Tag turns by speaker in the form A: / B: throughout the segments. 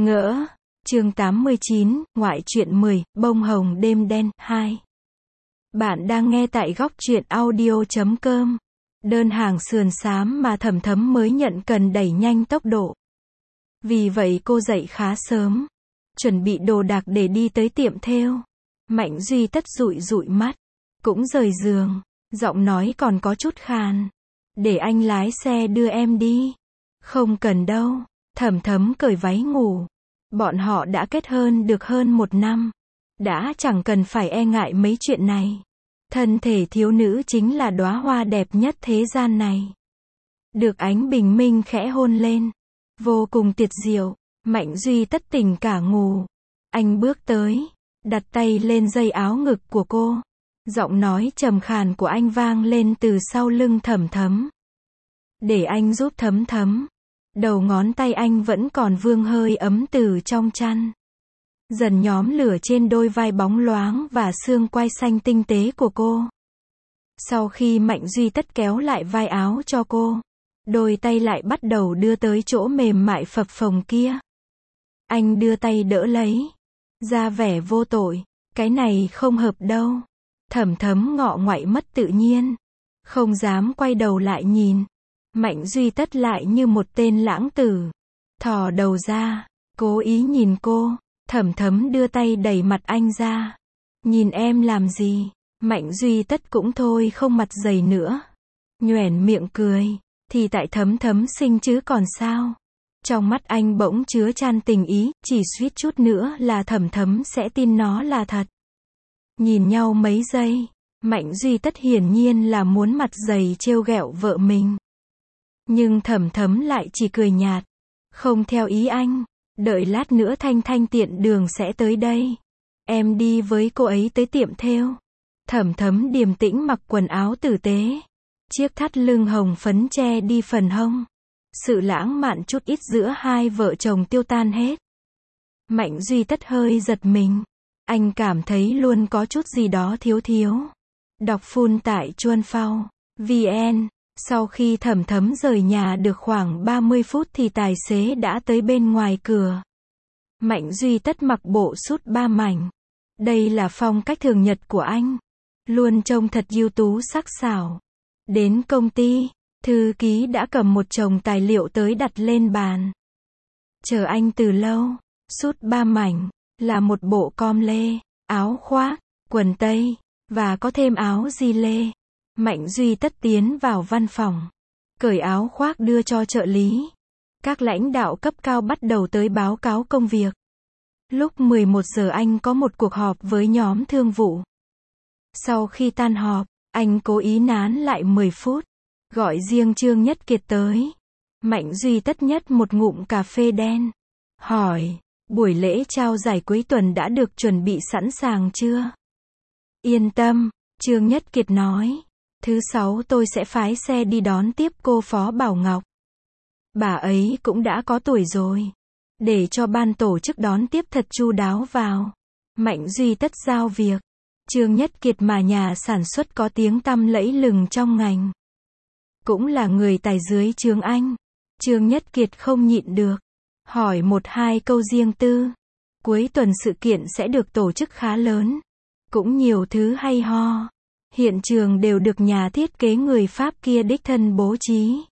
A: Ngỡ. Chương 89, ngoại truyện 10, bông hồng đêm đen, 2. Bạn đang nghe tại góc truyện audio.com. Đơn hàng sườn xám mà Thẩm Thấm mới nhận cần đẩy nhanh tốc độ. Vì vậy cô dậy khá sớm, chuẩn bị đồ đạc để đi tới tiệm thêu. Mạnh Duy Tất dụi dụi mắt, cũng rời giường, giọng nói còn có chút khàn. Để anh lái xe đưa em đi. Không cần đâu. Thẩm Thấm cởi váy ngủ. Bọn họ đã kết hôn được hơn 1 năm. Đã chẳng cần phải e ngại mấy chuyện này. Thân thể thiếu nữ chính là đóa hoa đẹp nhất thế gian này. Được ánh bình minh khẽ hôn lên. Vô cùng tuyệt diệu. Mạnh Duy Tất tỉnh cả ngủ. Anh bước tới, đặt tay lên dây áo ngực của cô. Giọng nói trầm khàn của anh vang lên từ sau lưng Thẩm Thấm. Để anh giúp Thấm Thấm. Đầu ngón tay anh vẫn còn vương hơi ấm từ trong chăn. Dần nhóm lửa trên đôi vai bóng loáng và xương quai xanh tinh tế của cô. Sau khi Mạnh Duy Tất kéo lại vai áo cho cô, đôi tay lại bắt đầu đưa tới chỗ mềm mại phập phồng kia. Anh đưa tay đỡ lấy, ra vẻ vô tội. Cái này không hợp đâu. Thẩm Thấm ngọ ngoại mất tự nhiên, không dám quay đầu lại nhìn. Mạnh Duy Tất lại như một tên lãng tử, thò đầu ra, cố ý nhìn cô. Thẩm Thấm đưa tay đẩy mặt anh ra. Nhìn em làm gì? Mạnh Duy Tất cũng thôi không mặt dày nữa, nhoẻn miệng cười. Thì tại Thấm Thấm xinh chứ còn sao? Trong mắt anh bỗng chứa chan tình ý, chỉ suýt chút nữa là Thẩm Thấm sẽ tin nó là thật. Nhìn nhau mấy giây, Mạnh Duy Tất hiển nhiên là muốn mặt dày trêu ghẹo vợ mình. Nhưng Thẩm Thấm lại chỉ cười nhạt. Không theo ý anh. Đợi lát nữa Thanh Thanh tiện đường sẽ tới đây. Em đi với cô ấy tới tiệm thêu. Thẩm Thấm điềm tĩnh mặc quần áo tử tế. Chiếc thắt lưng hồng phấn che đi phần hông. Sự lãng mạn chút ít giữa hai vợ chồng tiêu tan hết. Mạnh Duy Tất hơi giật mình. Anh cảm thấy luôn có chút gì đó thiếu thiếu. Đọc full tại Chuan Phao VN. Sau khi Thẩm Thấm rời nhà được khoảng 30 phút thì tài xế đã tới bên ngoài cửa. Mạnh Duy Tất mặc bộ sút 3 mảnh. Đây là phong cách thường nhật của anh. Luôn trông thật ưu tú sắc sảo. Đến công ty, thư ký đã cầm một chồng tài liệu tới đặt lên bàn. Chờ anh từ lâu. Sút 3 mảnh là một bộ com lê, áo khoác, quần tây, và có thêm áo gi lê. Mạnh Duy Tất tiến vào văn phòng, cởi áo khoác đưa cho trợ lý. Các lãnh đạo cấp cao bắt đầu tới báo cáo công việc. Lúc 11 giờ anh có một cuộc họp với nhóm thương vụ. Sau khi tan họp, anh cố ý nán lại 10 phút, gọi riêng Trương Nhất Kiệt tới. Mạnh Duy Tất nhấp một ngụm cà phê đen, hỏi, buổi lễ trao giải cuối tuần đã được chuẩn bị sẵn sàng chưa? Yên tâm, Trương Nhất Kiệt nói. Thứ 6 tôi sẽ phái xe đi đón tiếp cô Phó Bảo Ngọc. Bà ấy cũng đã có tuổi rồi. Để cho ban tổ chức đón tiếp thật chu đáo vào. Mạnh Duy Tất giao việc. Trương Nhất Kiệt mà nhà sản xuất có tiếng tăm lẫy lừng trong ngành. Cũng là người tài dưới trướng anh. Trương Nhất Kiệt không nhịn được. Hỏi 1-2 câu riêng tư. Cuối tuần sự kiện sẽ được tổ chức khá lớn. Cũng nhiều thứ hay ho. Hiện trường đều được nhà thiết kế người Pháp kia đích thân bố trí.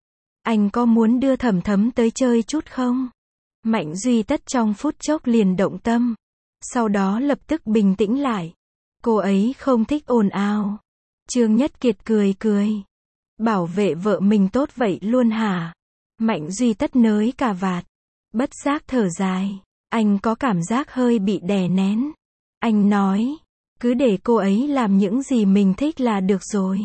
A: Anh có muốn đưa Thẩm Thấm tới chơi chút không? Mạnh Duy Tất trong phút chốc liền động tâm. Sau đó lập tức bình tĩnh lại. Cô ấy không thích ồn ào. Trương Nhất Kiệt cười cười. Bảo vệ vợ mình tốt vậy luôn hả? Mạnh Duy Tất nới cà vạt. Bất giác thở dài. Anh có cảm giác hơi bị đè nén. Anh nói. Cứ để cô ấy làm những gì mình thích là được rồi.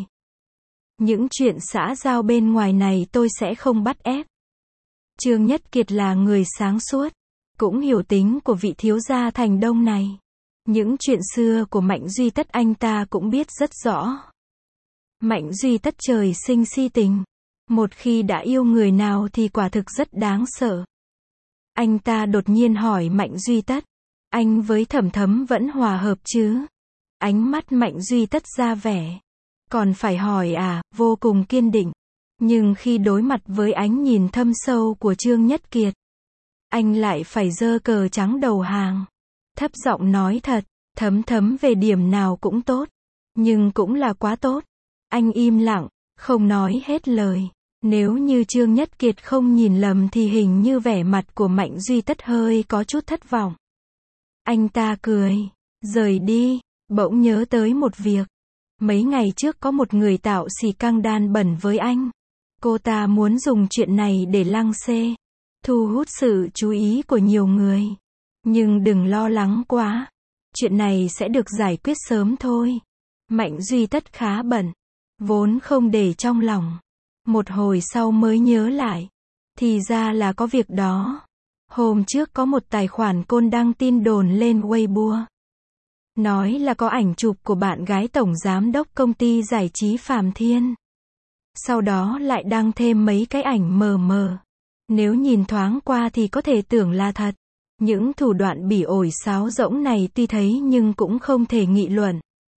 A: Những chuyện xã giao bên ngoài này tôi sẽ không bắt ép. Trương Nhất Kiệt là người sáng suốt, cũng hiểu tính của vị thiếu gia thành Đông này. Những chuyện xưa của Mạnh Duy Tất anh ta cũng biết rất rõ. Mạnh Duy Tất trời sinh si tình. Một khi đã yêu người nào thì quả thực rất đáng sợ. Anh ta đột nhiên hỏi Mạnh Duy Tất. Anh với Thẩm Thấm vẫn hòa hợp chứ? Ánh mắt Mạnh Duy Tất ra vẻ. Còn phải hỏi à, vô cùng kiên định. Nhưng khi đối mặt với ánh nhìn thâm sâu của Trương Nhất Kiệt, anh lại phải giơ cờ trắng đầu hàng. Thấp giọng nói thật, Thấm Thấm về điểm nào cũng tốt. Nhưng cũng là quá tốt. Anh im lặng, không nói hết lời. Nếu như Trương Nhất Kiệt không nhìn lầm thì hình như vẻ mặt của Mạnh Duy Tất hơi có chút thất vọng. Anh ta cười, rời đi, bỗng nhớ tới một việc. Mấy ngày trước có một người tạo xì căng đan bẩn với anh. Cô ta muốn dùng chuyện này để lăng xê, thu hút sự chú ý của nhiều người. Nhưng đừng lo lắng quá. Chuyện này sẽ được giải quyết sớm thôi. Mạnh Duy Tất khá bận, vốn không để trong lòng. Một hồi sau mới nhớ lại. Thì ra là có việc đó. Hôm trước có một tài khoản côn đăng tin đồn lên Weibo. Nói là có ảnh chụp của bạn gái tổng giám đốc công ty giải trí Phạm Thiên. Sau đó lại đăng thêm mấy cái ảnh mờ mờ. Nếu nhìn thoáng qua thì có thể tưởng là thật. Những thủ đoạn bỉ ổi sáo rỗng này tuy thấy nhưng cũng không thể nghị luận.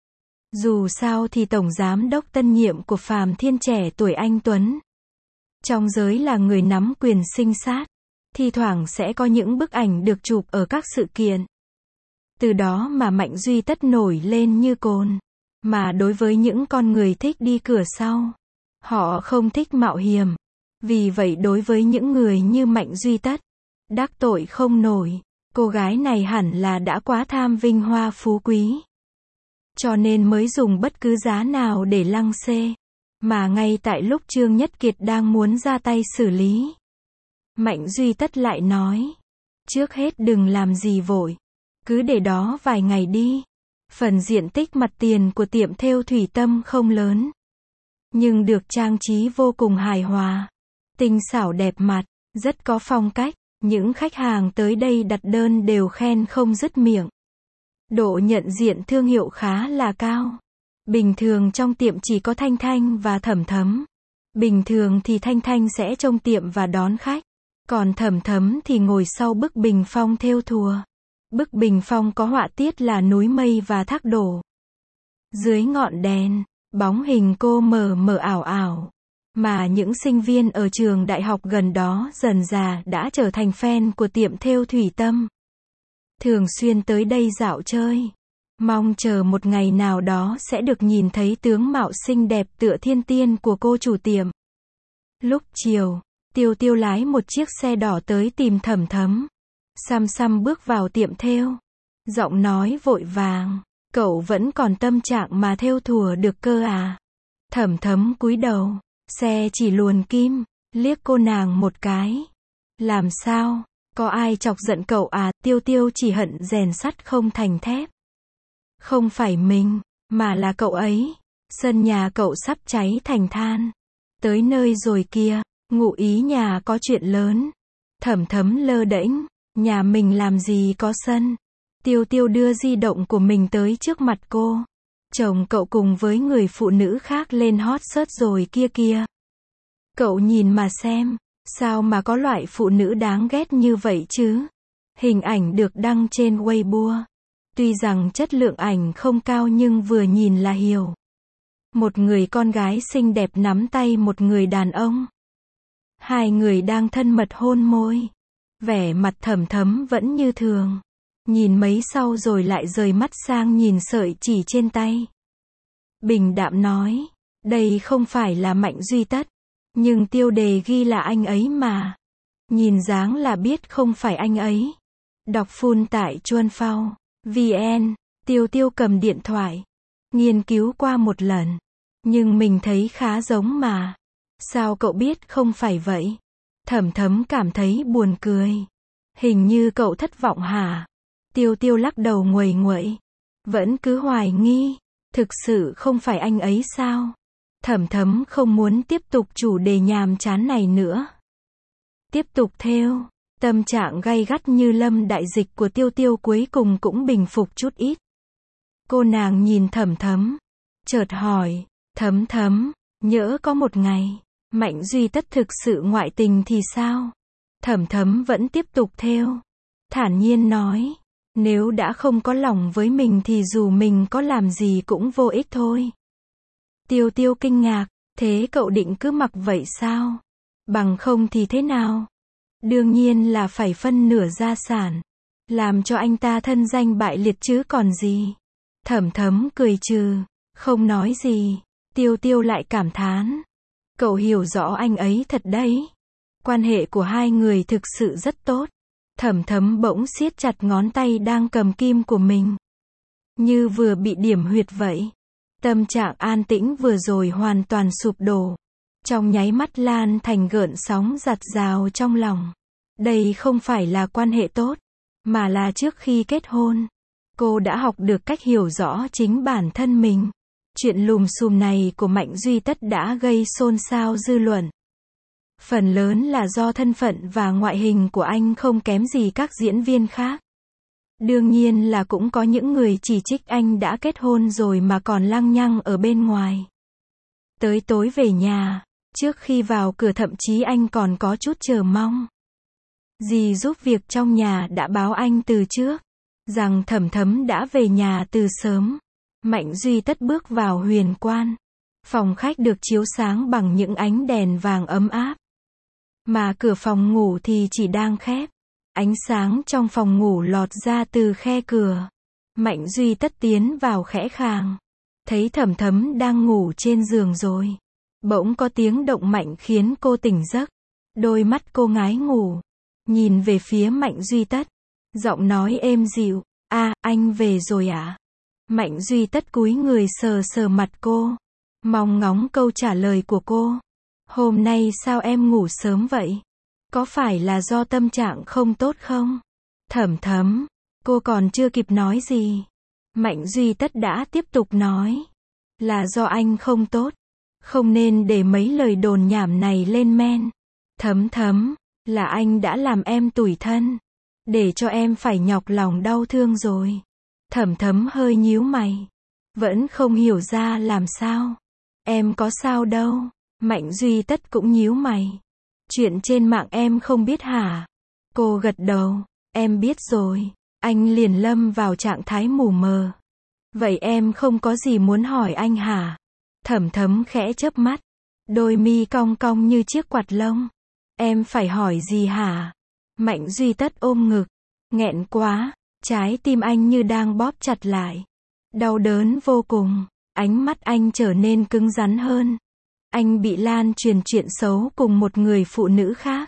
A: Dù sao thì tổng giám đốc tân nhiệm của Phạm Thiên trẻ tuổi anh Tuấn. Trong giới là người nắm quyền sinh sát. Thi thoảng sẽ có những bức ảnh được chụp ở các sự kiện. Từ đó mà Mạnh Duy Tất nổi lên như cồn. Mà đối với những con người thích đi cửa sau, họ không thích mạo hiểm. Vì vậy đối với những người như Mạnh Duy Tất, đắc tội không nổi. Cô gái này hẳn là đã quá tham vinh hoa phú quý. Cho nên mới dùng bất cứ giá nào để lăng xê. Mà ngay tại lúc Trương Nhất Kiệt đang muốn ra tay xử lý, Mạnh Duy Tất lại nói, trước hết đừng làm gì vội. Cứ để đó vài ngày đi. Phần diện tích mặt tiền của tiệm thêu Thủy Tâm không lớn, nhưng được trang trí vô cùng hài hòa. Tinh xảo đẹp mặt, rất có phong cách. Những khách hàng tới đây đặt đơn đều khen không dứt miệng. Độ nhận diện thương hiệu khá là cao. Bình thường trong tiệm chỉ có Thanh Thanh và Thẩm Thấm. Bình thường thì Thanh Thanh sẽ trông tiệm và đón khách. Còn Thẩm Thấm thì ngồi sau bức bình phong thêu thùa. Bức bình phong có họa tiết là núi mây và thác đổ. Dưới ngọn đèn, bóng hình cô mờ mờ ảo ảo. Mà những sinh viên ở trường đại học gần đó dần dà đã trở thành fan của tiệm thêu Thủy Tâm. Thường xuyên tới đây dạo chơi. Mong chờ một ngày nào đó sẽ được nhìn thấy tướng mạo xinh đẹp tựa thiên tiên của cô chủ tiệm. Lúc chiều, Tiêu Tiêu lái một chiếc xe đỏ tới tìm Thẩm Thấm. Xăm xăm bước vào tiệm thêu. Giọng nói vội vàng, cậu vẫn còn tâm trạng mà thêu thùa được cơ à? Thẩm Thấm cúi đầu, xe chỉ luồn kim, liếc cô nàng một cái. Làm sao? Có ai chọc giận cậu à? Tiêu Tiêu chỉ hận rèn sắt không thành thép. Không phải mình, mà là cậu ấy. Sân nhà cậu sắp cháy thành than. Tới nơi rồi kia, ngụ ý nhà có chuyện lớn. Thẩm Thấm lơ đễnh, nhà mình làm gì có sân. Tiêu Tiêu đưa di động của mình tới trước mặt cô. Chồng cậu cùng với người phụ nữ khác lên hot search rồi kia kia. Cậu nhìn mà xem, sao mà có loại phụ nữ đáng ghét như vậy chứ? Hình ảnh được đăng trên Weibo. Tuy rằng chất lượng ảnh không cao nhưng vừa nhìn là hiểu. Một người con gái xinh đẹp nắm tay một người đàn ông. Hai người đang thân mật hôn môi. Vẻ mặt Thẩm Thấm vẫn như thường. Nhìn mấy sau rồi lại rời mắt sang nhìn sợi chỉ trên tay. Bình đạm nói, đây không phải là Mạnh Duy Tất. Nhưng tiêu đề ghi là anh ấy mà. Nhìn dáng là biết không phải anh ấy. Đọc full tại Chuan Phao VN. Tiêu Tiêu cầm điện thoại, nghiên cứu qua một lần. Nhưng mình thấy khá giống mà. Sao cậu biết không phải vậy? Thẩm Thấm cảm thấy buồn cười. Hình như cậu thất vọng hả? Tiêu Tiêu lắc đầu nguầy nguậy. Vẫn cứ hoài nghi. Thực sự không phải anh ấy sao? Thẩm Thấm không muốn tiếp tục chủ đề nhàm chán này nữa. Tiếp tục thêu. Tâm trạng gay gắt như lâm đại dịch của Tiêu Tiêu cuối cùng cũng bình phục chút ít. Cô nàng nhìn Thẩm Thấm, chợt hỏi, Thấm Thấm, nhỡ có một ngày, Mạnh Duy Tất thực sự ngoại tình thì sao? Thẩm Thấm vẫn tiếp tục thêu. Thản nhiên nói, nếu đã không có lòng với mình thì dù mình có làm gì cũng vô ích thôi. Tiêu Tiêu kinh ngạc, thế cậu định cứ mặc vậy sao? Bằng không thì thế nào? Đương nhiên là phải phân nửa gia sản. Làm cho anh ta thân danh bại liệt chứ còn gì. Thẩm Thấm cười trừ, không nói gì. Tiêu Tiêu lại cảm thán. Cậu hiểu rõ anh ấy thật đấy. Quan hệ của hai người thực sự rất tốt. Thẩm Thấm bỗng siết chặt ngón tay đang cầm kim của mình. Như vừa bị điểm huyệt vậy. Tâm trạng an tĩnh vừa rồi hoàn toàn sụp đổ. Trong nháy mắt lan thành gợn sóng giặt rào trong lòng. Đây không phải là quan hệ tốt, mà là trước khi kết hôn. Cô đã học được cách hiểu rõ chính bản thân mình. Chuyện lùm xùm này của Mạnh Duy Tất đã gây xôn xao dư luận. Phần lớn là do thân phận và ngoại hình của anh không kém gì các diễn viên khác. Đương nhiên là cũng có những người chỉ trích anh đã kết hôn rồi mà còn lăng nhăng ở bên ngoài. Tới tối về nhà, trước khi vào cửa thậm chí anh còn có chút chờ mong. Dì giúp việc trong nhà đã báo anh từ trước, rằng Thẩm Thấm đã về nhà từ sớm. Mạnh Duy Tất bước vào huyền quan. Phòng khách được chiếu sáng bằng những ánh đèn vàng ấm áp. Mà cửa phòng ngủ thì chỉ đang khép. Ánh sáng trong phòng ngủ lọt ra từ khe cửa. Mạnh Duy Tất tiến vào khẽ khàng. Thấy Thẩm Thấm đang ngủ trên giường rồi. Bỗng có tiếng động mạnh khiến cô tỉnh giấc. Đôi mắt cô ngái ngủ. Nhìn về phía Mạnh Duy Tất. Giọng nói êm dịu. À, anh về rồi à? Mạnh Duy Tất cúi người sờ sờ mặt cô. Mong ngóng câu trả lời của cô. Hôm nay sao em ngủ sớm vậy? Có phải là do tâm trạng không tốt không? Thẩm Thấm. Cô còn chưa kịp nói gì. Mạnh Duy Tất đã tiếp tục nói. Là do anh không tốt. Không nên để mấy lời đồn nhảm này lên men. Thấm Thấm. Là anh đã làm em tủi thân. Để cho em phải nhọc lòng đau thương rồi. Thẩm Thấm hơi nhíu mày. Vẫn không hiểu ra làm sao. Em có sao đâu. Mạnh Duy Tất cũng nhíu mày. Chuyện trên mạng em không biết hả? Cô gật đầu. Em biết rồi. Anh liền lâm vào trạng thái mù mờ. Vậy em không có gì muốn hỏi anh hả? Thẩm Thấm khẽ chớp mắt. Đôi mi cong cong như chiếc quạt lông. Em phải hỏi gì hả? Mạnh Duy Tất ôm ngực. Nghẹn quá. Trái tim anh như đang bóp chặt lại. Đau đớn vô cùng. Ánh mắt anh trở nên cứng rắn hơn. Anh bị lan truyền chuyện xấu cùng một người phụ nữ khác.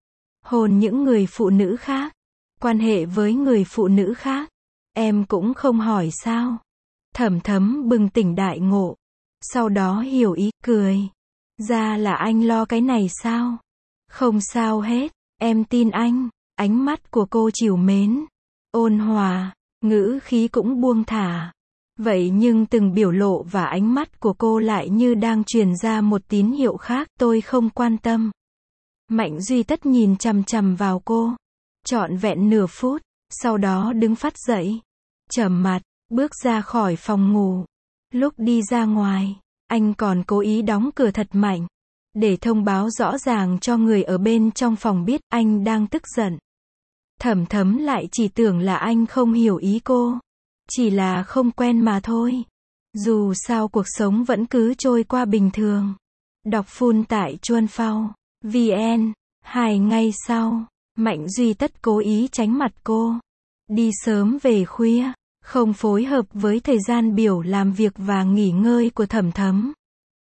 A: Hôn những người phụ nữ khác. Quan hệ với người phụ nữ khác. Em cũng không hỏi sao. Thẩm Thấm bừng tỉnh đại ngộ. Sau đó hiểu ý, cười. Ra là anh lo cái này sao? Không sao hết. Em tin anh. Ánh mắt của cô trìu mến. Ôn hòa. Ngữ khí cũng buông thả. Vậy nhưng từng biểu lộ và ánh mắt của cô lại như đang truyền ra một tín hiệu khác, tôi không quan tâm. Mạnh Duy Tất nhìn chằm chằm vào cô. Trọn vẹn nửa phút, sau đó đứng phắt dậy. Trầm mặt, bước ra khỏi phòng ngủ. Lúc đi ra ngoài, anh còn cố ý đóng cửa thật mạnh. Để thông báo rõ ràng cho người ở bên trong phòng biết anh đang tức giận. Thẩm Thấm lại chỉ tưởng là anh không hiểu ý cô. Chỉ là không quen mà thôi. Dù sao cuộc sống vẫn cứ trôi qua bình thường. Đọc full tại Chuan Phao VN. 2 ngày sau, Mạnh Duy Tất cố ý tránh mặt cô. Đi sớm về khuya. Không phối hợp với thời gian biểu làm việc và nghỉ ngơi của Thẩm Thấm.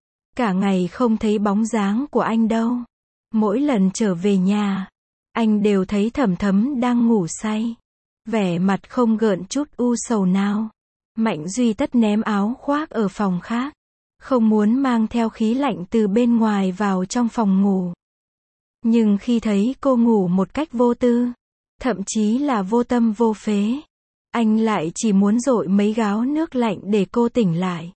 A: Cả ngày không thấy bóng dáng của anh đâu. Mỗi lần trở về nhà, anh đều thấy Thẩm Thấm đang ngủ say. Vẻ mặt không gợn chút u sầu nào. Mạnh Duy Tất ném áo khoác ở phòng khác. Không muốn mang theo khí lạnh từ bên ngoài vào trong phòng ngủ. Nhưng khi thấy cô ngủ một cách vô tư, thậm chí là vô tâm vô phế, anh lại chỉ muốn dội mấy gáo nước lạnh để cô tỉnh lại.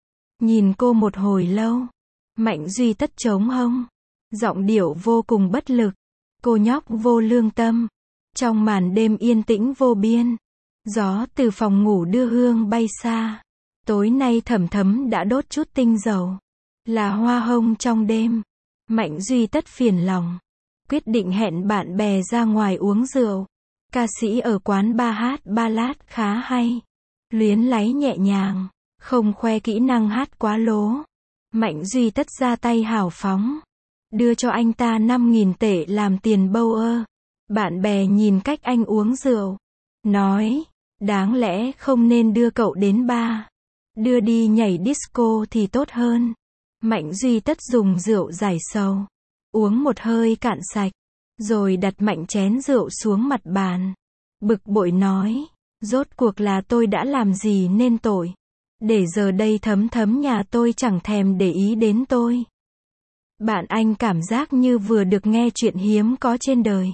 A: Nhìn cô một hồi lâu, Mạnh Duy Tất trống hông, giọng điệu vô cùng bất lực. Cô nhóc vô lương tâm. Trong màn đêm yên tĩnh vô biên, gió từ phòng ngủ đưa hương bay xa. Tối nay Thẩm Thấm đã đốt chút tinh dầu. Là hoa hồng trong đêm. Mạnh Duy Tất phiền lòng. Quyết định hẹn bạn bè ra ngoài uống rượu. Ca sĩ ở quán bar hát ballad khá hay. Luyến láy nhẹ nhàng. Không khoe kỹ năng hát quá lố. Mạnh Duy Tất ra tay hào phóng. đưa cho anh ta 5.000 tệ làm tiền bâu ơ. Bạn bè nhìn cách anh uống rượu, nói, đáng lẽ không nên đưa cậu đến bar, đưa đi nhảy disco thì tốt hơn. Mạnh Duy Tất dùng rượu giải sầu, uống một hơi cạn sạch, rồi đặt mạnh chén rượu xuống mặt bàn. Bực bội nói, rốt cuộc là tôi đã làm gì nên tội, để giờ đây Thấm Thấm nhà tôi chẳng thèm để ý đến tôi. Bạn anh cảm giác như vừa được nghe chuyện hiếm có trên đời.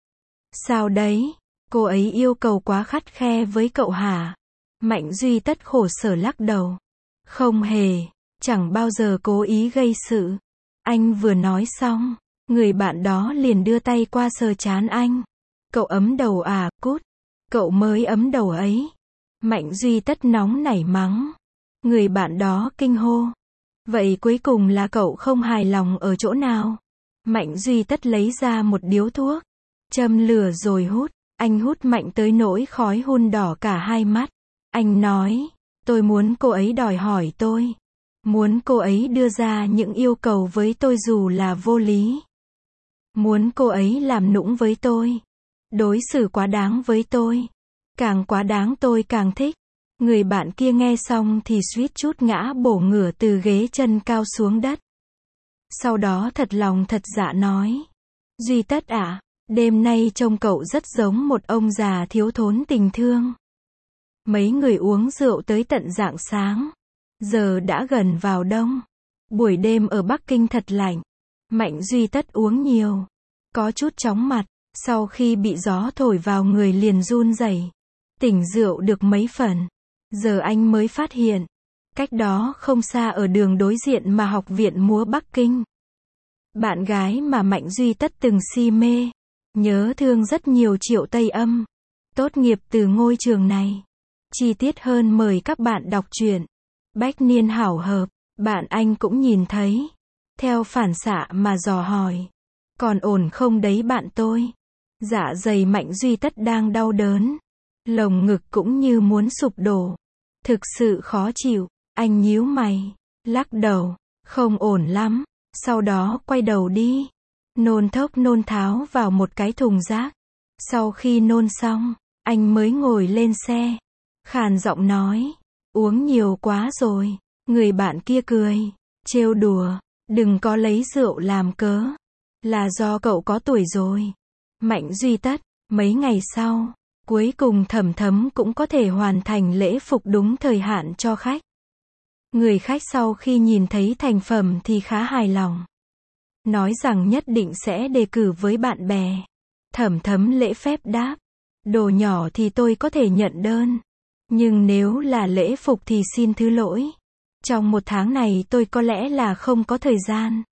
A: Sao đấy, cô ấy yêu cầu quá khắt khe với cậu hả? Mạnh Duy Tất khổ sở lắc đầu. Không hề, chẳng bao giờ cố ý gây sự. Anh vừa nói xong, người bạn đó liền đưa tay qua sờ trán anh. Cậu ấm đầu à, cút. Cậu mới ấm đầu ấy. Mạnh Duy Tất nóng nảy mắng. Người bạn đó kinh hô. Vậy cuối cùng là cậu không hài lòng ở chỗ nào? Mạnh Duy Tất lấy ra một điếu thuốc, châm lửa rồi hút. Anh hút mạnh tới nỗi khói hun đỏ cả hai mắt. Anh nói, tôi muốn cô ấy đòi hỏi tôi. Muốn cô ấy đưa ra những yêu cầu với tôi dù là vô lý. Muốn cô ấy làm nũng với tôi. Đối xử quá đáng với tôi. Càng quá đáng tôi càng thích. Người bạn kia nghe xong thì suýt chút ngã bổ ngửa từ ghế chân cao xuống đất. Sau đó thật lòng thật dạ nói. Duy Tất ạ, đêm nay trông cậu rất giống một ông già thiếu thốn tình thương. Mấy người uống rượu tới tận rạng sáng. Giờ đã gần vào đông. Buổi đêm ở Bắc Kinh thật lạnh. Mạnh Duy Tất uống nhiều, có chút chóng mặt. Sau khi bị gió thổi vào người liền run rẩy. Tỉnh rượu được mấy phần. Giờ anh mới phát hiện. Cách đó không xa ở đường đối diện mà Học viện múa Bắc Kinh. Bạn gái mà Mạnh Duy Tất từng si mê, nhớ thương rất nhiều Triệu Tây Âm. Tốt nghiệp từ ngôi trường này. Chi tiết hơn mời các bạn đọc truyện. Bách niên hảo hợp, bạn anh cũng nhìn thấy. Theo phản xạ mà dò hỏi. Còn ổn không đấy bạn tôi? Dạ dày Mạnh Duy Tất đang đau đớn. Lồng ngực cũng như muốn sụp đổ. Thực sự khó chịu. Anh nhíu mày, lắc đầu. Không ổn lắm. Sau đó quay đầu đi. Nôn thốc nôn tháo vào một cái thùng rác. Sau khi nôn xong, anh mới ngồi lên xe. Khàn giọng nói. Uống nhiều quá rồi. Người bạn kia cười, trêu đùa. Đừng có lấy rượu làm cớ. Là do cậu có tuổi rồi. Mạnh Duy Tất, mấy ngày sau, cuối cùng Thẩm Thấm cũng có thể hoàn thành lễ phục đúng thời hạn cho khách. Người khách sau khi nhìn thấy thành phẩm thì khá hài lòng. Nói rằng nhất định sẽ đề cử với bạn bè. Thẩm Thấm lễ phép đáp. Đồ nhỏ thì tôi có thể nhận đơn. Nhưng nếu là lễ phục thì xin thứ lỗi. Trong một tháng này tôi có lẽ là không có thời gian.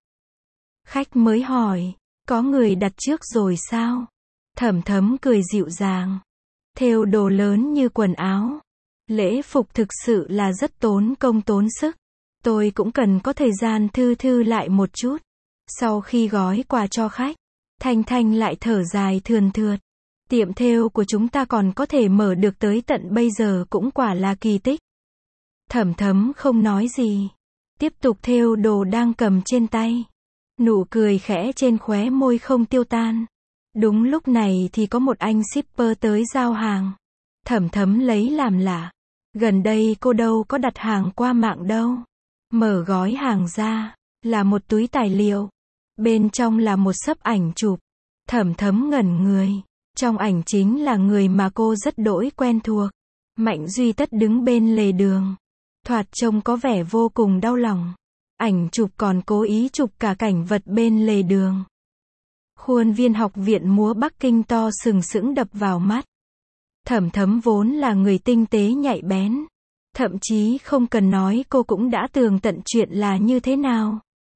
A: Khách mới hỏi, có người đặt trước rồi sao? Thẩm Thấm cười dịu dàng. Thêu đồ lớn như quần áo. Lễ phục thực sự là rất tốn công tốn sức. Tôi cũng cần có thời gian thư thư lại một chút. Sau khi gói quà cho khách, Thanh Thanh lại thở dài thườn thượt. Tiệm thêu của chúng ta còn có thể mở được tới tận bây giờ cũng quả là kỳ tích. Thẩm Thấm không nói gì. Tiếp tục thêu đồ đang cầm trên tay. Nụ cười khẽ trên khóe môi không tiêu tan. Đúng lúc này thì có một anh shipper tới giao hàng. Thẩm Thấm lấy làm lạ. Gần đây cô đâu có đặt hàng qua mạng đâu. Mở gói hàng ra, là một túi tài liệu. Bên trong là một xấp ảnh chụp. Thẩm Thấm ngẩn người. Trong ảnh chính là người mà cô rất đỗi quen thuộc. Mạnh Duy Tất đứng bên lề đường. Thoạt trông có vẻ vô cùng đau lòng. Ảnh chụp còn cố ý chụp cả cảnh vật bên lề đường. Khuôn viên Học viện múa Bắc Kinh to sừng sững đập vào mắt. Thẩm Thấm vốn là người tinh tế nhạy bén. Thậm chí không cần nói cô cũng đã tường tận chuyện là như thế nào.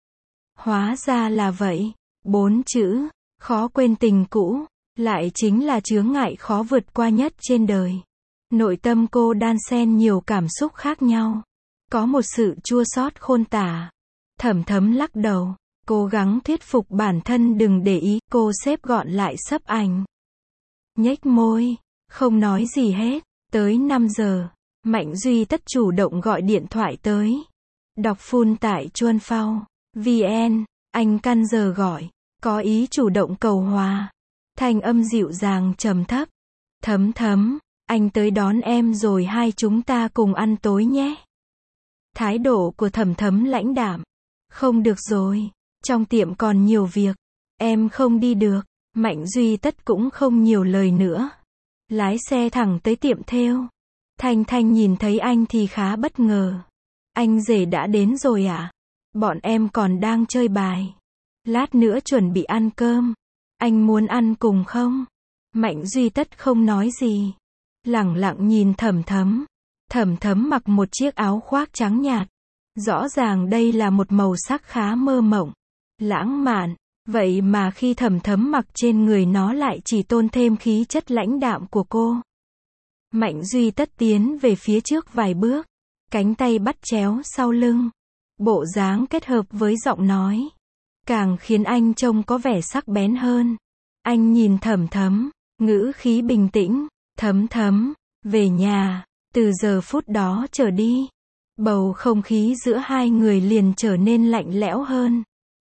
A: Hóa ra là vậy. 4 chữ, khó quên tình cũ, lại chính là chướng ngại khó vượt qua nhất trên đời. Nội tâm cô đan xen nhiều cảm xúc khác nhau. Có một sự chua xót khôn tả. Thẩm Thấm lắc đầu, cố gắng thuyết phục bản thân đừng để ý. Cô xếp gọn lại xấp ảnh. Nhếch môi, không nói gì hết. Tới 5 giờ, Mạnh Duy Tất chủ động gọi điện thoại tới. Đọc full tại Chuan Phao, VN. Anh căn giờ gọi, có ý chủ động cầu hòa. Thanh âm dịu dàng trầm thấp. Thấm thấm, anh tới đón em rồi hai chúng ta cùng ăn tối nhé. Thái độ của Thẩm Thấm lãnh đạm. Không được rồi, trong tiệm còn nhiều việc, em không đi được. Mạnh Duy Tất cũng không nhiều lời nữa. Lái xe thẳng tới tiệm thêu. Thanh Thanh nhìn thấy anh thì khá bất ngờ. Anh rể đã đến rồi à? Bọn em còn đang chơi bài. Lát nữa chuẩn bị ăn cơm. Anh muốn ăn cùng không? Mạnh Duy Tất không nói gì. Lẳng lặng nhìn Thẩm Thấm. Thẩm Thấm mặc một chiếc áo khoác trắng nhạt. Rõ ràng đây là một màu sắc khá mơ mộng, lãng mạn. Vậy mà khi Thẩm Thấm mặc trên người nó lại chỉ tôn thêm khí chất lãnh đạm của cô. Mạnh Duy Tất tiến về phía trước vài bước. Cánh tay bắt chéo sau lưng. Bộ dáng kết hợp với giọng nói. Càng khiến anh trông có vẻ sắc bén hơn. Anh nhìn Thẩm Thấm, ngữ khí bình tĩnh. Thấm Thấm, về nhà. Từ giờ phút đó trở đi, bầu không khí giữa hai người liền trở nên lạnh lẽo hơn.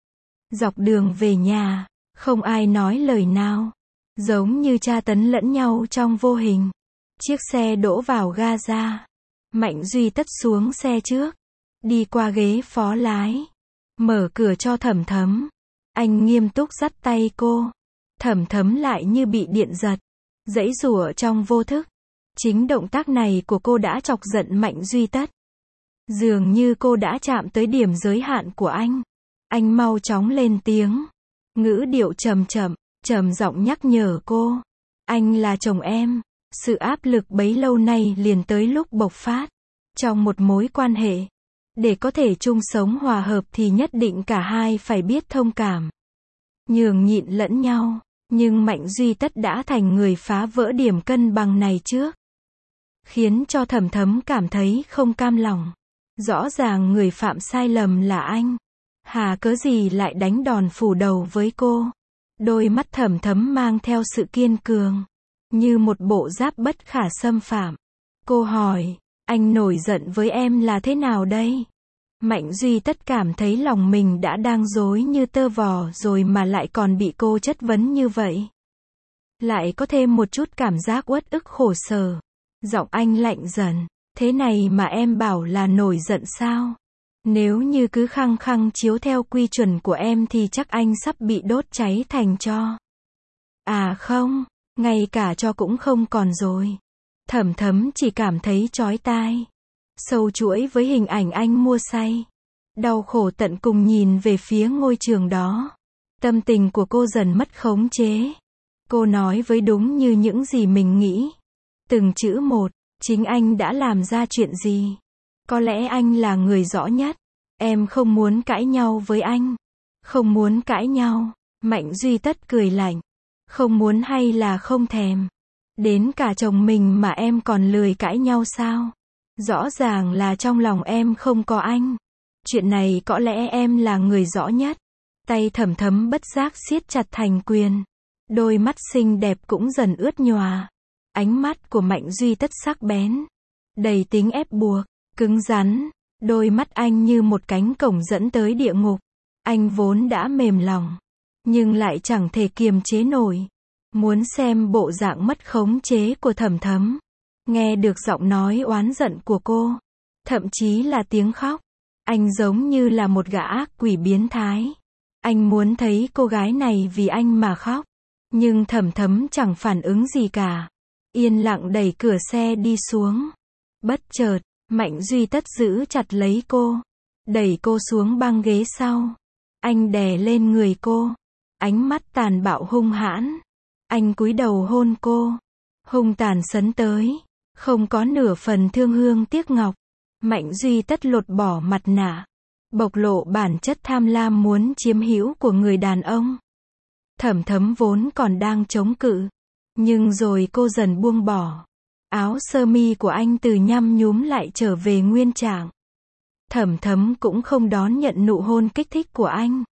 A: Dọc đường về nhà, không ai nói lời nào. Giống như tra tấn lẫn nhau trong vô hình. Chiếc xe đỗ vào ga-ra. Mạnh Duy Tất xuống xe trước. Đi qua ghế phó lái. Mở cửa cho Thẩm Thấm. Anh nghiêm túc dắt tay cô. Thẩm Thấm lại như bị điện giật. Giãy giụa trong vô thức. Chính động tác này của cô đã chọc giận Mạnh Duy Tất. Dường như cô đã chạm tới điểm giới hạn của anh. Anh mau chóng lên tiếng. Ngữ điệu trầm chậm, trầm giọng nhắc nhở cô. Anh là chồng em. Sự áp lực bấy lâu nay liền tới lúc bộc phát. Trong một mối quan hệ, để có thể chung sống hòa hợp thì nhất định cả hai phải biết thông cảm, nhường nhịn lẫn nhau. Nhưng Mạnh Duy Tất đã thành người phá vỡ điểm cân bằng này trước. Khiến cho Thẩm Thấm cảm thấy không cam lòng. Rõ ràng người phạm sai lầm là anh. Hà cớ gì lại đánh đòn phủ đầu với cô. Đôi mắt Thẩm Thấm mang theo sự kiên cường. Như một bộ giáp bất khả xâm phạm. Cô hỏi, anh nổi giận với em là thế nào đây? Mạnh Duy Tất cảm thấy lòng mình đã đang rối như tơ vò rồi mà lại còn bị cô chất vấn như vậy. Lại có thêm một chút cảm giác uất ức khổ sở. Giọng anh lạnh dần. Thế này mà em bảo là nổi giận sao? Nếu như cứ khăng khăng chiếu theo quy chuẩn của em thì chắc anh sắp bị đốt cháy thành tro. À không, ngay cả tro cũng không còn rồi. Thẩm Thấm chỉ cảm thấy chói tai. Sâu chuỗi với hình ảnh anh mua say. Đau khổ tận cùng nhìn về phía ngôi trường đó. Tâm tình của cô dần mất khống chế. Cô nói với đúng như những gì mình nghĩ. Từng chữ một, chính anh đã làm ra chuyện gì? Có lẽ anh là người rõ nhất. Em không muốn cãi nhau với anh. Không muốn cãi nhau. Mạnh Duy Tất cười lạnh. Không muốn hay là không thèm? Đến cả chồng mình mà em còn lười cãi nhau sao? Rõ ràng là trong lòng em không có anh. Chuyện này có lẽ em là người rõ nhất. Tay Thẩm Thấm bất giác siết chặt thành quyền. Đôi mắt xinh đẹp cũng dần ướt nhòa. Ánh mắt của Mạnh Duy Tất sắc bén. Đầy tính ép buộc, cứng rắn. Đôi mắt anh như một cánh cổng dẫn tới địa ngục. Anh vốn đã mềm lòng. Nhưng lại chẳng thể kiềm chế nổi. Muốn xem bộ dạng mất khống chế của Thẩm Thấm. Nghe được giọng nói oán giận của cô. Thậm chí là tiếng khóc. Anh giống như là một gã ác quỷ biến thái. Anh muốn thấy cô gái này vì anh mà khóc. Nhưng Thẩm Thấm chẳng phản ứng gì cả. Yên lặng đẩy cửa xe đi xuống. Bất chợt, Mạnh Duy Tất giữ chặt lấy cô. Đẩy cô xuống băng ghế sau. Anh đè lên người cô. Ánh mắt tàn bạo hung hãn. Anh cúi đầu hôn cô. Hung tàn sấn tới. Không có nửa phần thương hương tiếc ngọc. Mạnh Duy Tất lột bỏ mặt nạ. Bộc lộ bản chất tham lam muốn chiếm hữu của người đàn ông. Thẩm Thấm vốn còn đang chống cự. Nhưng rồi cô dần buông bỏ. Áo sơ mi của anh từ nhăm nhúm lại trở về nguyên trạng. Thẩm Thấm cũng không đón nhận nụ hôn kích thích của anh.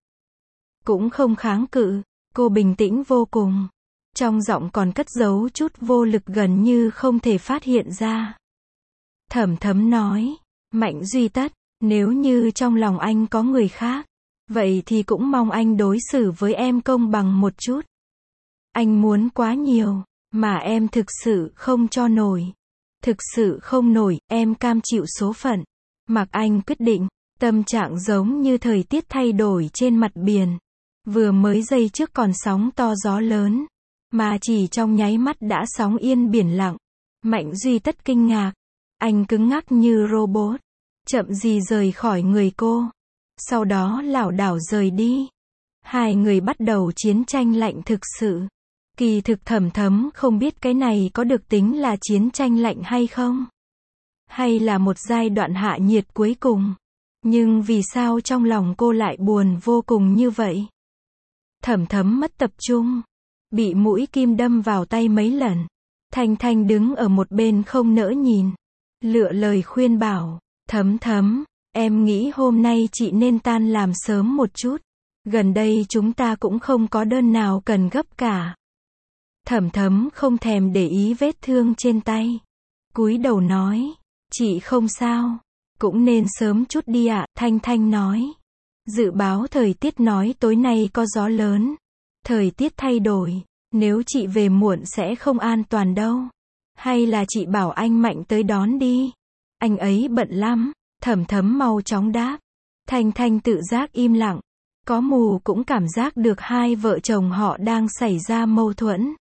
A: Cũng không kháng cự. Cô bình tĩnh vô cùng. Trong giọng còn cất giấu chút vô lực gần như không thể phát hiện ra. Thẩm Thấm nói. Mạnh Duy Tất, nếu như trong lòng anh có người khác, Vậy thì cũng mong anh đối xử với em công bằng một chút. Anh muốn quá nhiều, mà em thực sự không cho nổi. Thực sự không nổi, em cam chịu số phận. Mặc anh quyết định, tâm trạng giống như thời tiết thay đổi trên mặt biển. Vừa mới giây trước còn sóng to gió lớn, mà chỉ trong nháy mắt đã sóng yên biển lặng. Mạnh Duy Tất kinh ngạc. Anh cứng ngắc như robot, chậm gì rời khỏi người cô. Sau đó lảo đảo rời đi. Hai người bắt đầu chiến tranh lạnh thực sự. Kỳ thực Thẩm Thấm không biết cái này có được tính là chiến tranh lạnh hay không. Hay là một giai đoạn hạ nhiệt cuối cùng. Nhưng vì sao trong lòng cô lại buồn vô cùng như vậy? Thẩm Thấm mất tập trung. Bị mũi kim đâm vào tay mấy lần. Thanh Thanh đứng ở một bên không nỡ nhìn. Lựa lời khuyên bảo. Thấm Thấm, em nghĩ hôm nay chị nên tan làm sớm một chút. Gần đây chúng ta cũng không có đơn nào cần gấp cả. Thẩm Thấm không thèm để ý vết thương trên tay. Cúi đầu nói. Chị không sao. Cũng nên sớm chút đi ạ, Thanh Thanh nói. Dự báo thời tiết nói tối nay có gió lớn. Thời tiết thay đổi. Nếu chị về muộn sẽ không an toàn đâu. Hay là chị bảo anh Mạnh tới đón đi. Anh ấy bận lắm. Thẩm Thấm mau chóng đáp. Thanh Thanh tự giác im lặng. Có mù cũng cảm giác được hai vợ chồng họ đang xảy ra mâu thuẫn.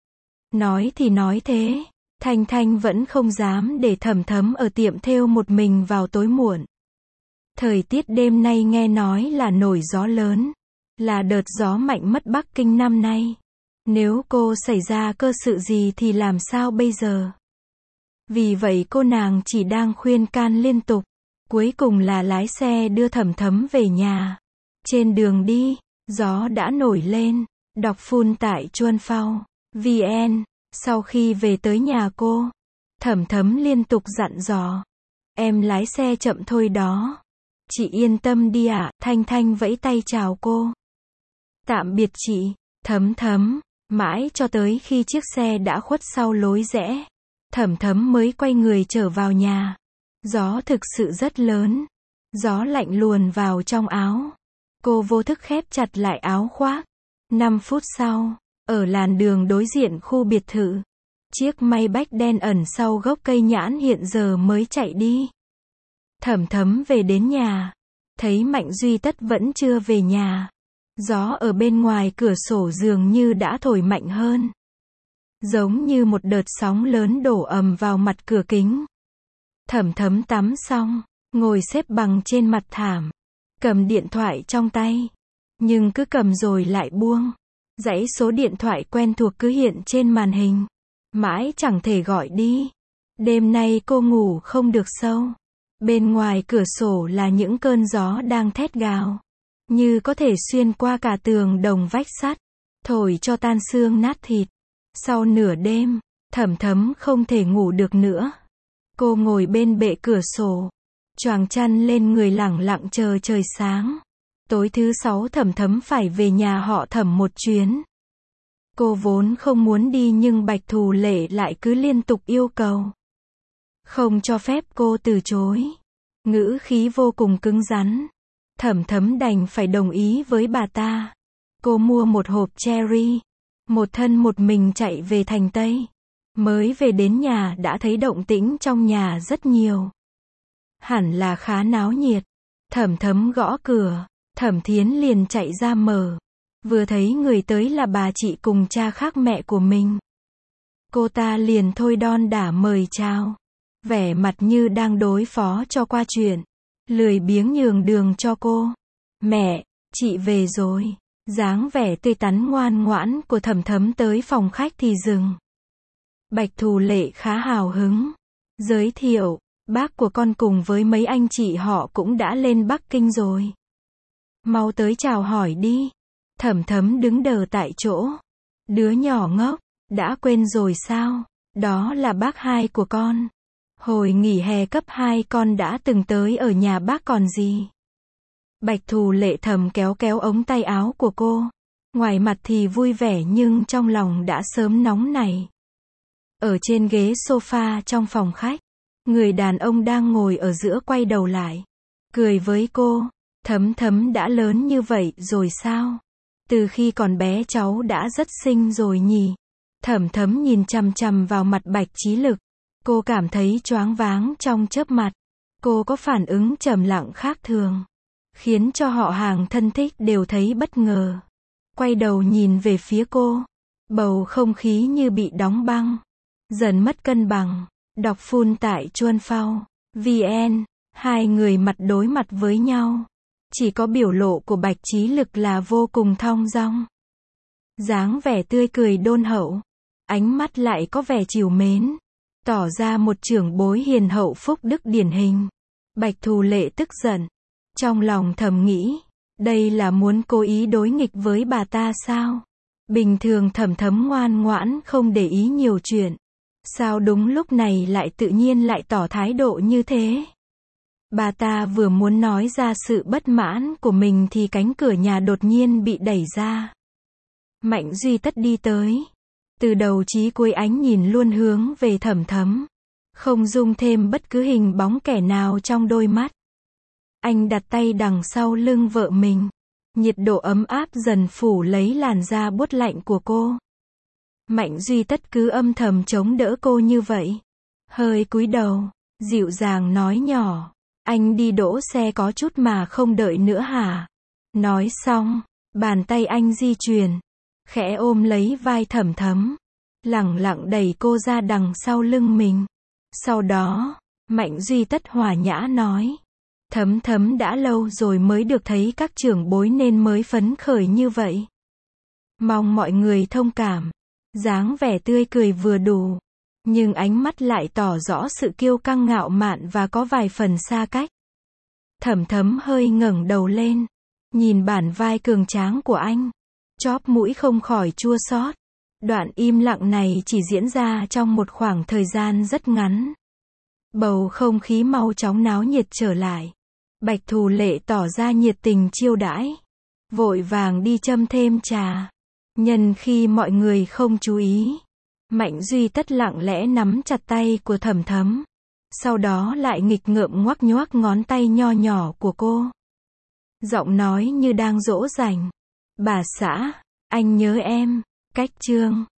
A: Nói thì nói thế. Thanh Thanh vẫn không dám để Thẩm Thấm ở tiệm thêu một mình vào tối muộn. Thời tiết đêm nay nghe nói là nổi gió lớn. Là đợt gió mạnh mất Bắc Kinh năm nay. Nếu cô xảy ra cơ sự gì thì làm sao bây giờ? Vì vậy cô nàng chỉ đang khuyên can liên tục. Cuối cùng là lái xe đưa Thẩm Thấm về nhà. Trên đường đi, gió đã nổi lên. Đọc phun tại Chuan Phao VN. Sau khi về tới nhà cô, Thẩm Thấm liên tục dặn dò. Em lái xe chậm thôi đó. Chị yên tâm đi ạ, Thanh Thanh vẫy tay chào cô. Tạm biệt chị, Thấm Thấm. Mãi cho tới khi chiếc xe đã khuất sau lối rẽ, Thẩm Thấm mới quay người trở vào nhà. Gió thực sự rất lớn. Gió lạnh luồn vào trong áo. Cô vô thức khép chặt lại áo khoác. 5 phút sau, ở làn đường đối diện khu biệt thự, chiếc Maybach đen ẩn sau gốc cây nhãn hiện giờ mới chạy đi. Thẩm Thấm về đến nhà, thấy Mạnh Duy Tất vẫn chưa về nhà. Gió ở bên ngoài cửa sổ dường như đã thổi mạnh hơn. Giống như một đợt sóng lớn đổ ầm vào mặt cửa kính. Thẩm Thấm tắm xong, ngồi xếp bằng trên mặt thảm, cầm điện thoại trong tay. Nhưng cứ cầm rồi lại buông. Dãy số điện thoại quen thuộc cứ hiện trên màn hình. Mãi chẳng thể gọi đi. Đêm nay cô ngủ không được sâu. Bên ngoài cửa sổ là những cơn gió đang thét gào. Như có thể xuyên qua cả tường đồng vách sắt. Thổi cho tan xương nát thịt. Sau nửa đêm, Thẩm Thấm không thể ngủ được nữa. Cô ngồi bên bệ cửa sổ. Choàng chăn lên người lẳng lặng chờ trời sáng. Tối thứ 6 Thẩm Thấm phải về nhà họ Thẩm một chuyến. Cô vốn không muốn đi nhưng Bạch Thù Lệ lại cứ liên tục yêu cầu. Không cho phép cô từ chối. Ngữ khí vô cùng cứng rắn. Thẩm Thấm đành phải đồng ý với bà ta. Cô mua một hộp cherry. Một thân một mình chạy về thành Tây. Mới về đến nhà đã thấy động tĩnh trong nhà rất nhiều. Hẳn là khá náo nhiệt. Thẩm Thấm gõ cửa. Thẩm Thiến liền chạy ra mở. Vừa thấy người tới là bà chị cùng cha khác mẹ của mình. Cô ta liền thôi đon đả mời chào. Vẻ mặt như đang đối phó cho qua chuyện. Lười biếng nhường đường cho cô. Mẹ, chị về rồi. Dáng vẻ tươi tắn ngoan ngoãn của Thẩm Thấm tới phòng khách thì dừng. Bạch Thù Lệ khá hào hứng. Giới thiệu, bác của con cùng với mấy anh chị họ cũng đã lên Bắc Kinh rồi. Mau tới chào hỏi đi. Thẩm Thấm đứng đờ tại chỗ. Đứa nhỏ ngốc, đã quên rồi sao? Đó là bác hai của con. Hồi nghỉ hè cấp 2 con đã từng tới ở nhà bác còn gì. Bạch Thù Lệ thầm kéo kéo ống tay áo của cô. Ngoài mặt thì vui vẻ nhưng trong lòng đã sớm nóng nảy. Ở trên ghế sofa trong phòng khách, người đàn ông đang ngồi ở giữa quay đầu lại. Cười với cô. Thấm Thấm đã lớn như vậy rồi sao? Từ khi còn bé cháu đã rất xinh rồi nhỉ? Thẩm Thấm nhìn chằm chằm vào mặt Bạch Chí Lực. Cô cảm thấy choáng váng trong chớp mặt. Cô có phản ứng trầm lặng khác thường, khiến cho họ hàng thân thích đều thấy bất ngờ. Quay đầu nhìn về phía cô. Bầu không khí như bị đóng băng. Dần mất cân bằng. Đọc phun tại Chuan Phao VN. Hai người mặt đối mặt với nhau. Chỉ có biểu lộ của Bạch Chí Lực là vô cùng thong dong. Dáng vẻ tươi cười đôn hậu. Ánh mắt lại có vẻ trìu mến. Tỏ ra một trưởng bối hiền hậu phúc đức điển hình. Bạch Thù Lệ tức giận. Trong lòng thầm nghĩ. Đây là muốn cố ý đối nghịch với bà ta sao? Bình thường Thẩm Thấm ngoan ngoãn không để ý nhiều chuyện. Sao đúng lúc này lại tự nhiên lại tỏ thái độ như thế? Bà ta vừa muốn nói ra sự bất mãn của mình thì cánh cửa nhà đột nhiên bị đẩy ra. Mạnh Duy Tất đi tới. Từ đầu chí cuối ánh nhìn luôn hướng về Thẩm Thấm. Không dung thêm bất cứ hình bóng kẻ nào trong đôi mắt. Anh đặt tay đằng sau lưng vợ mình. Nhiệt độ ấm áp dần phủ lấy làn da buốt lạnh của cô. Mạnh Duy Tất cứ âm thầm chống đỡ cô như vậy. Hơi cúi đầu, dịu dàng nói nhỏ. Anh đi đỗ xe có chút mà không đợi nữa hả? Nói xong, bàn tay anh di chuyển. Khẽ ôm lấy vai Thẩm Thấm. Lẳng lặng đẩy cô ra đằng sau lưng mình. Sau đó, Mạnh Duy Tất hòa nhã nói. Thấm Thấm đã lâu rồi mới được thấy các trưởng bối nên mới phấn khởi như vậy. Mong mọi người thông cảm. Dáng vẻ tươi cười vừa đủ. Nhưng ánh mắt lại tỏ rõ sự kiêu căng ngạo mạn và có vài phần xa cách. Thẩm Thấm hơi ngẩng đầu lên. Nhìn bản vai cường tráng của anh. Chóp mũi không khỏi chua xót. Đoạn im lặng này chỉ diễn ra trong một khoảng thời gian rất ngắn. Bầu không khí mau chóng náo nhiệt trở lại. Bạch Thù Lệ tỏ ra nhiệt tình chiêu đãi. Vội vàng đi châm thêm trà. Nhân khi mọi người không chú ý. Mạnh Duy Tất lặng lẽ nắm chặt tay của Thẩm Thấm. Sau đó lại nghịch ngợm ngoắc nhoắc ngón tay nho nhỏ của cô. Giọng nói như đang dỗ dành. Bà xã, anh nhớ em. Cách chương